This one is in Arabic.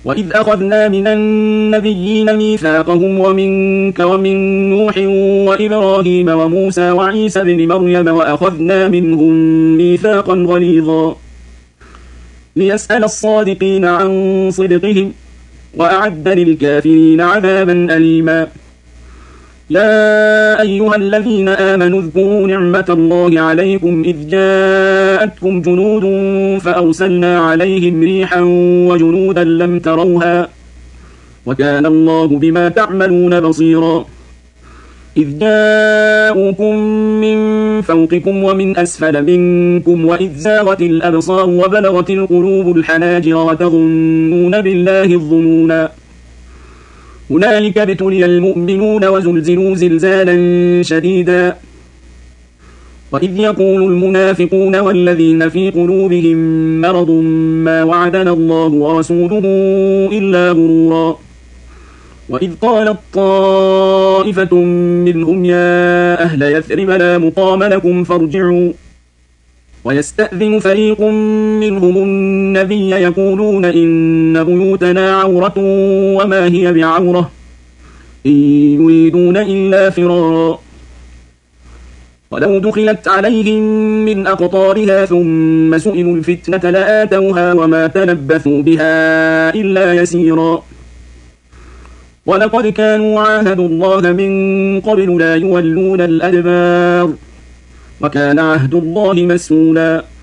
وإذ أخذنا من النبيين ميثاقهم ومنك ومن نوح وإبراهيم وموسى وعيسى بن مريم وأخذنا منهم ميثاقا غليظا ليسأل الصادقين عن صدقهم وأعد للكافرين عذابا أليما. يا أيها الذين آمنوا اذكروا نعمة الله عليكم إذ جاءتكم جنود فأرسلنا عليهم ريحا وجنودا لم تروها وكان الله بما تعملون بصيرا. إذ جاءوكم من فوقكم ومن أسفل منكم وإذ زاغت الأبصار وبلغت القلوب الحناجر وتظنون بالله الظنونا هنالك ابتلي المؤمنون وزلزلوا زلزالا شديدا. وإذ يقول المنافقون والذين في قلوبهم مرض ما وعدنا الله ورسوله إلا غرورا. وإذ قالت طائفة منهم يا أهل يثرب لا مقام لكم فارجعوا ويستأذن فريق منهم النبي يقولون إن بيوتنا عورة وما هي بعورة إن يريدون إلا فرارا. ولو دخلت عليهم من أقطارها ثم سئلوا الفتنة لآتوها وما تلبثوا بها إلا يسيرا. ولقد كانوا عاهدوا الله من قبل لا يولون الأدبار وكان عهد الله مسؤولا.